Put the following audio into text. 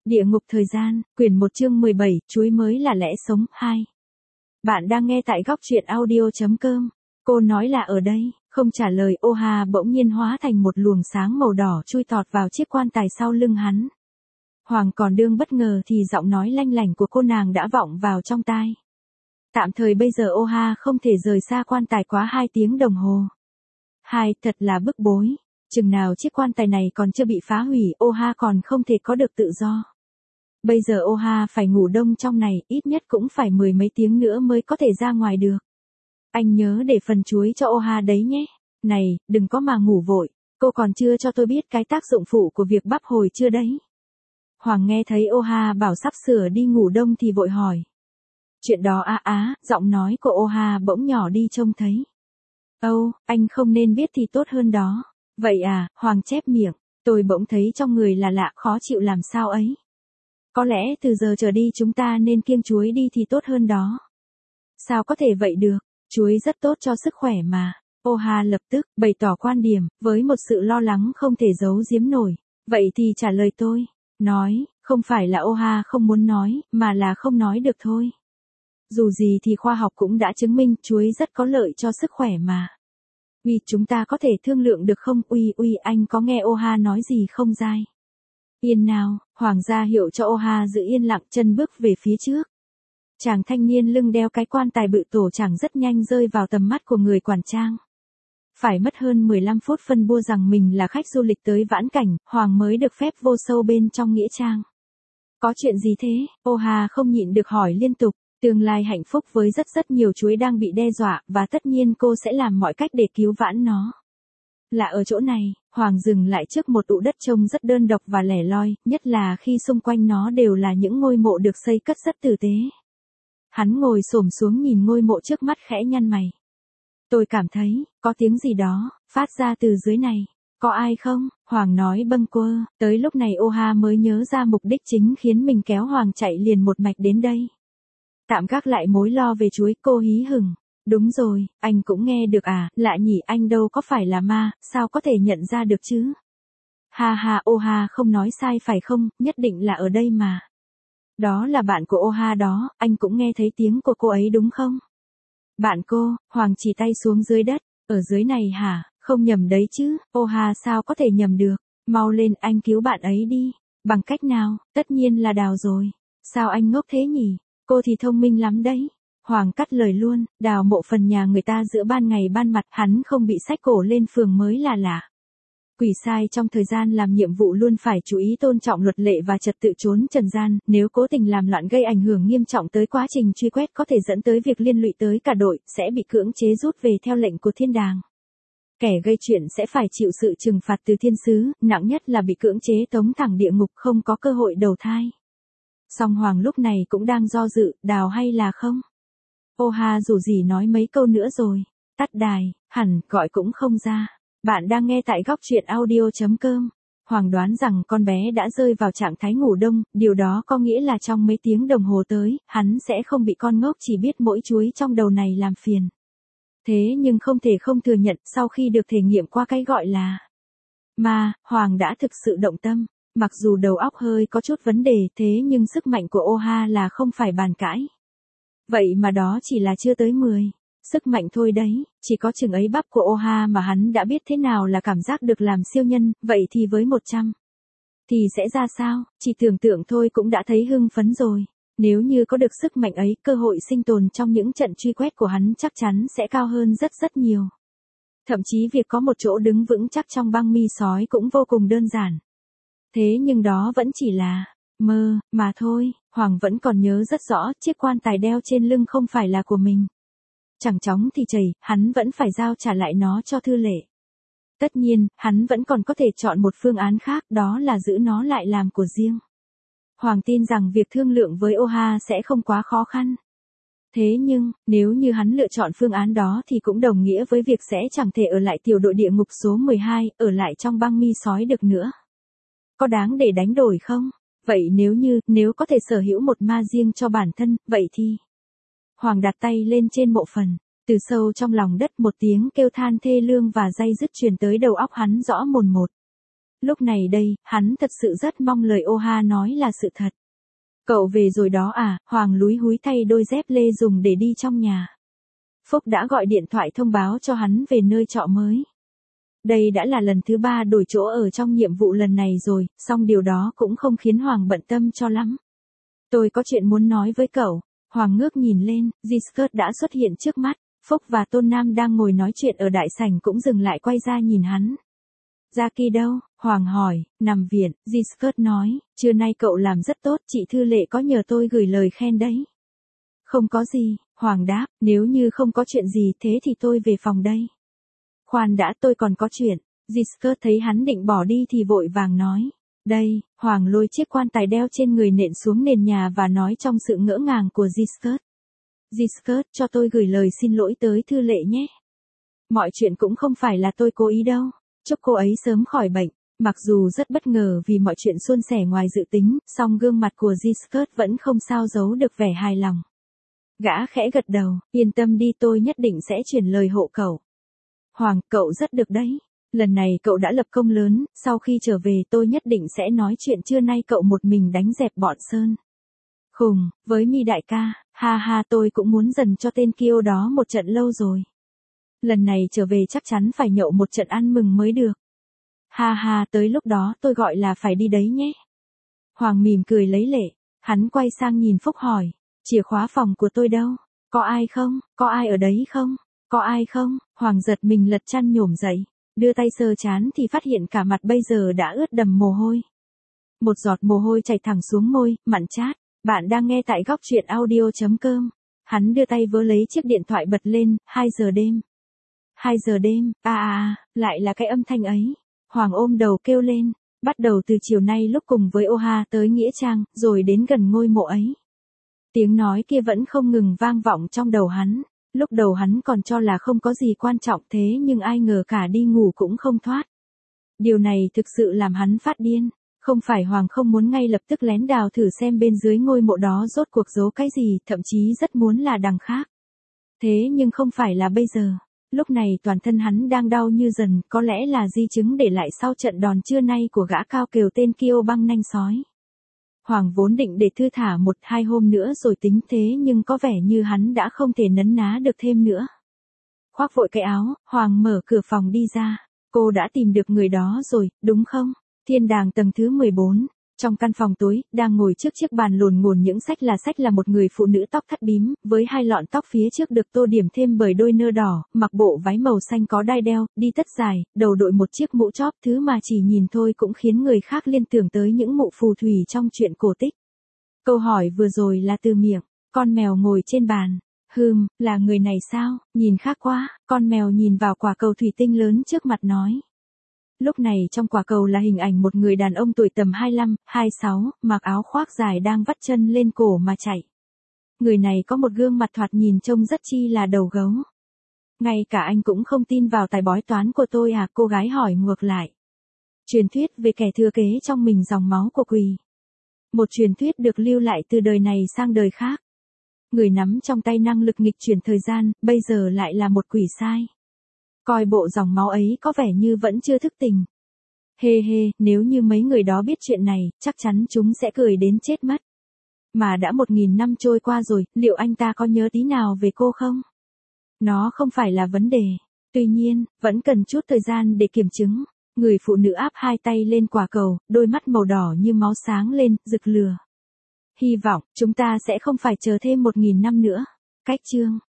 Địa ngục thời gian, quyển 1 chương 17, chuối mới là lẽ sống, 2. Bạn đang nghe tại góc truyện audio.com. Cô nói là ở đây, không trả lời. Oha bỗng nhiên hóa thành một luồng sáng màu đỏ chui tọt vào chiếc quan tài sau lưng hắn. Hoàng còn đương bất ngờ thì giọng nói lanh lảnh của cô nàng đã vọng vào trong tai. Tạm thời bây giờ Oha không thể rời xa quan tài quá 2 tiếng đồng hồ. Thật là bức bối. Chừng nào chiếc quan tài này còn chưa bị phá hủy, Oha còn không thể có được tự do. Bây giờ Oha phải ngủ đông trong này, ít nhất cũng phải 10 mấy tiếng nữa mới có thể ra ngoài được. Anh nhớ để phần chuối cho Oha đấy nhé. Này, đừng có mà ngủ vội, cô còn chưa cho tôi biết cái tác dụng phụ của việc bắp hồi chưa đấy. Hoàng nghe thấy Oha bảo sắp sửa đi ngủ đông thì vội hỏi. Chuyện đó giọng nói của Oha bỗng nhỏ đi trông thấy. Anh không nên biết thì tốt hơn đó. Vậy à, Hoàng chép miệng, tôi bỗng thấy trong người là lạ, khó chịu làm sao ấy. Có lẽ từ giờ trở đi chúng ta nên kiêng chuối đi thì tốt hơn đó. Sao có thể vậy được, chuối rất tốt cho sức khỏe mà. Oha lập tức bày tỏ quan điểm, với một sự lo lắng không thể giấu giếm nổi. Vậy thì trả lời tôi. Nói, không phải là Oha không muốn nói, mà là không nói được thôi. Dù gì thì khoa học cũng đã chứng minh chuối rất có lợi cho sức khỏe mà. Chúng ta có thể thương lượng được không? Anh có nghe Oha nói gì không dai? Yên nào, Hoàng gia hiệu cho Oha giữ yên lặng, chân bước về phía trước. Chàng thanh niên lưng đeo cái quan tài bự tổ chàng rất nhanh rơi vào tầm mắt của người quản trang. Phải mất hơn 15 phút phân bua rằng mình là khách du lịch tới vãn cảnh, Hoàng mới được phép vô sâu bên trong nghĩa trang. Có chuyện gì thế? Oha không nhịn được hỏi liên tục. Tương lai hạnh phúc với rất nhiều chuối đang bị đe dọa, và tất nhiên cô sẽ làm mọi cách để cứu vãn nó. Là ở chỗ này, Hoàng dừng lại trước một ụ đất trông rất đơn độc và lẻ loi, nhất là khi xung quanh nó đều là những ngôi mộ được xây cất rất tử tế. Hắn ngồi xổm xuống nhìn ngôi mộ trước mắt khẽ nhăn mày. Tôi cảm thấy, có tiếng gì đó, phát ra từ dưới này. Có ai không? Hoàng nói bâng quơ. Tới lúc này Oha mới nhớ ra mục đích chính khiến mình kéo Hoàng chạy liền một mạch đến đây. Tạm gác lại mối lo về chuối, cô hí hửng. Đúng rồi, anh cũng nghe được à, lạ nhỉ, anh đâu có phải là ma, sao có thể nhận ra được chứ? Oha không nói sai phải không, nhất định là ở đây mà. Đó là bạn của Oha đó, anh cũng nghe thấy tiếng của cô ấy đúng không? Bạn cô, Hoàng chỉ tay xuống dưới đất, ở dưới này hả, không nhầm đấy chứ, Oha sao có thể nhầm được, mau lên anh cứu bạn ấy đi, bằng cách nào, tất nhiên là đào rồi, sao anh ngốc thế nhỉ? Cô thì thông minh lắm đấy. Hoàng cắt lời luôn, đào mộ phần nhà người ta giữa ban ngày ban mặt, hắn không bị xách cổ lên phường mới là lạ. Quỷ sai trong thời gian làm nhiệm vụ luôn phải chú ý tôn trọng luật lệ và trật tự trốn trần gian, nếu cố tình làm loạn gây ảnh hưởng nghiêm trọng tới quá trình truy quét có thể dẫn tới việc liên lụy tới cả đội, sẽ bị cưỡng chế rút về theo lệnh của thiên đàng. Kẻ gây chuyện sẽ phải chịu sự trừng phạt từ thiên sứ, nặng nhất là bị cưỡng chế tống thẳng địa ngục, không có cơ hội đầu thai. Song Hoàng lúc này cũng đang do dự, đào hay là không? Oha dù gì nói mấy câu nữa rồi, tắt đài, hẳn gọi cũng không ra. Bạn đang nghe tại góc truyện audio.com. Hoàng đoán rằng con bé đã rơi vào trạng thái ngủ đông, điều đó có nghĩa là trong mấy tiếng đồng hồ tới, hắn sẽ không bị con ngốc chỉ biết mỗi chuối trong đầu này làm phiền. Thế nhưng không thể không thừa nhận, sau khi được thể nghiệm qua cái gọi là ma, Hoàng đã thực sự động tâm. Mặc dù đầu óc hơi có chút vấn đề, thế nhưng sức mạnh của Oha là không phải bàn cãi. Vậy mà đó chỉ là chưa tới 10. Sức mạnh thôi đấy, chỉ có chừng ấy bắp của Oha mà hắn đã biết thế nào là cảm giác được làm siêu nhân, vậy thì với 100. Thì sẽ ra sao, chỉ tưởng tượng thôi cũng đã thấy hưng phấn rồi. Nếu như có được sức mạnh ấy, cơ hội sinh tồn trong những trận truy quét của hắn chắc chắn sẽ cao hơn rất nhiều. Thậm chí việc có một chỗ đứng vững chắc trong băng mi sói cũng vô cùng đơn giản. Thế nhưng đó vẫn chỉ là mơ mà thôi, Hoàng vẫn còn nhớ rất rõ, chiếc quan tài đeo trên lưng không phải là của mình. Chẳng chóng thì chảy, hắn vẫn phải giao trả lại nó cho Thư Lệ. Tất nhiên, hắn vẫn còn có thể chọn một phương án khác, đó là giữ nó lại làm của riêng. Hoàng tin rằng việc thương lượng với Oha sẽ không quá khó khăn. Thế nhưng, nếu như hắn lựa chọn phương án đó thì cũng đồng nghĩa với việc sẽ chẳng thể ở lại tiểu đội địa ngục số 12, ở lại trong băng mi sói được nữa. Có đáng để đánh đổi không? Vậy nếu có thể sở hữu một ma riêng cho bản thân, vậy thì... Hoàng đặt tay lên trên mộ phần, từ sâu trong lòng đất một tiếng kêu than thê lương và day dứt truyền tới đầu óc hắn rõ mồn một. Lúc này đây, hắn thật sự rất mong lời Oha nói là sự thật. Cậu về rồi đó à? Hoàng lúi húi thay đôi dép lê dùng để đi trong nhà. Phúc đã gọi điện thoại thông báo cho hắn về nơi trọ mới. Đây đã là lần thứ 3 đổi chỗ ở trong nhiệm vụ lần này rồi, song điều đó cũng không khiến Hoàng bận tâm cho lắm. Tôi có chuyện muốn nói với cậu. Hoàng ngước nhìn lên, Giscard đã xuất hiện trước mắt. Phúc và Tôn Nam đang ngồi nói chuyện ở đại sảnh cũng dừng lại quay ra nhìn hắn. Jackie đâu? Hoàng hỏi. Nằm viện, Giscard nói. Trưa nay cậu làm rất tốt, chị Thư Lệ có nhờ tôi gửi lời khen đấy. Không có gì, Hoàng đáp. Nếu như không có chuyện gì thế thì tôi về phòng đây. Khoan đã, tôi còn có chuyện. Giscard thấy hắn định bỏ đi thì vội vàng nói. Đây, Hoàng lôi chiếc quan tài đeo trên người nện xuống nền nhà và nói trong sự ngỡ ngàng của Giscard. Giscard, cho tôi gửi lời xin lỗi tới Thư Lệ nhé. Mọi chuyện cũng không phải là tôi cố ý đâu. Chúc cô ấy sớm khỏi bệnh. Mặc dù rất bất ngờ vì mọi chuyện suôn sẻ ngoài dự tính, song gương mặt của Giscard vẫn không sao giấu được vẻ hài lòng. Gã khẽ gật đầu, yên tâm đi, tôi nhất định sẽ truyền lời hộ cậu. Hoàng, cậu rất được đấy. Lần này cậu đã lập công lớn, sau khi trở về tôi nhất định sẽ nói chuyện trưa nay cậu một mình đánh dẹp bọn Sơn. Khùng, với Mi đại ca, ha ha, tôi cũng muốn dần cho tên Kiêu đó một trận lâu rồi. Lần này trở về chắc chắn phải nhậu một trận ăn mừng mới được. Ha ha, tới lúc đó tôi gọi là phải đi đấy nhé. Hoàng mỉm cười lấy lệ, hắn quay sang nhìn Phúc hỏi, chìa khóa phòng của tôi đâu? Có ai không? Có ai ở đấy không? Có ai không? Hoàng giật mình lật chăn nhổm dậy, đưa tay sờ trán thì phát hiện cả mặt bây giờ đã ướt đầm mồ hôi. Một giọt mồ hôi chảy thẳng xuống môi, mặn chát. Bạn đang nghe tại góc truyện audio.com. Hắn đưa tay vớ lấy chiếc điện thoại bật lên, 2 giờ đêm. 2 giờ đêm, lại là cái âm thanh ấy. Hoàng ôm đầu kêu lên, bắt đầu từ chiều nay lúc cùng với Oha tới Nghĩa Trang, rồi đến gần ngôi mộ ấy. Tiếng nói kia vẫn không ngừng vang vọng trong đầu hắn. Lúc đầu hắn còn cho là không có gì quan trọng thế nhưng ai ngờ cả đi ngủ cũng không thoát. Điều này thực sự làm hắn phát điên. Không phải Hoàng không muốn ngay lập tức lén đào thử xem bên dưới ngôi mộ đó rốt cuộc giấu cái gì, thậm chí rất muốn là đằng khác. Thế nhưng không phải là bây giờ. Lúc này toàn thân hắn đang đau như dần, có lẽ là di chứng để lại sau trận đòn trưa nay của gã cao kiều tên Kiêu băng nanh sói. Hoàng vốn định để thư thả 1-2 hôm nữa rồi tính thế nhưng có vẻ như hắn đã không thể nấn ná được thêm nữa. Khoác vội cái áo, Hoàng mở cửa phòng đi ra. Cô đã tìm được người đó rồi, đúng không? Thiên đàng tầng thứ 14. Trong căn phòng tối, đang ngồi trước chiếc bàn lồn ngồn những sách là một người phụ nữ tóc thắt bím, với 2 lọn tóc phía trước được tô điểm thêm bởi đôi nơ đỏ, mặc bộ váy màu xanh có đai đeo, đi tất dài, đầu đội một chiếc mũ chóp, thứ mà chỉ nhìn thôi cũng khiến người khác liên tưởng tới những mụ phù thủy trong truyện cổ tích. Câu hỏi vừa rồi là từ miệng con mèo ngồi trên bàn. Là người này sao? Nhìn khác quá. Con mèo nhìn vào quả cầu thủy tinh lớn trước mặt nói. Lúc này trong quả cầu là hình ảnh một người đàn ông tuổi tầm 25, 26, mặc áo khoác dài đang vắt chân lên cổ mà chạy. Người này có một gương mặt thoạt nhìn trông rất chi là đầu gấu. Ngay cả anh cũng không tin vào tài bói toán của tôi à? Cô gái hỏi ngược lại. Truyền thuyết về kẻ thừa kế trong mình dòng máu của quỷ. Một truyền thuyết được lưu lại từ đời này sang đời khác. Người nắm trong tay năng lực nghịch chuyển thời gian, bây giờ lại là một quỷ sai. Coi bộ dòng máu ấy có vẻ như vẫn chưa thức tỉnh. Nếu như mấy người đó biết chuyện này, chắc chắn chúng sẽ cười đến chết mất. Mà đã 1000 năm trôi qua rồi, liệu anh ta có nhớ tí nào về cô không? Nó không phải là vấn đề. Tuy nhiên, vẫn cần chút thời gian để kiểm chứng. Người phụ nữ áp 2 tay lên quả cầu, đôi mắt màu đỏ như máu sáng lên, rực lửa. Hy vọng, chúng ta sẽ không phải chờ thêm 1000 năm nữa. Cách chương.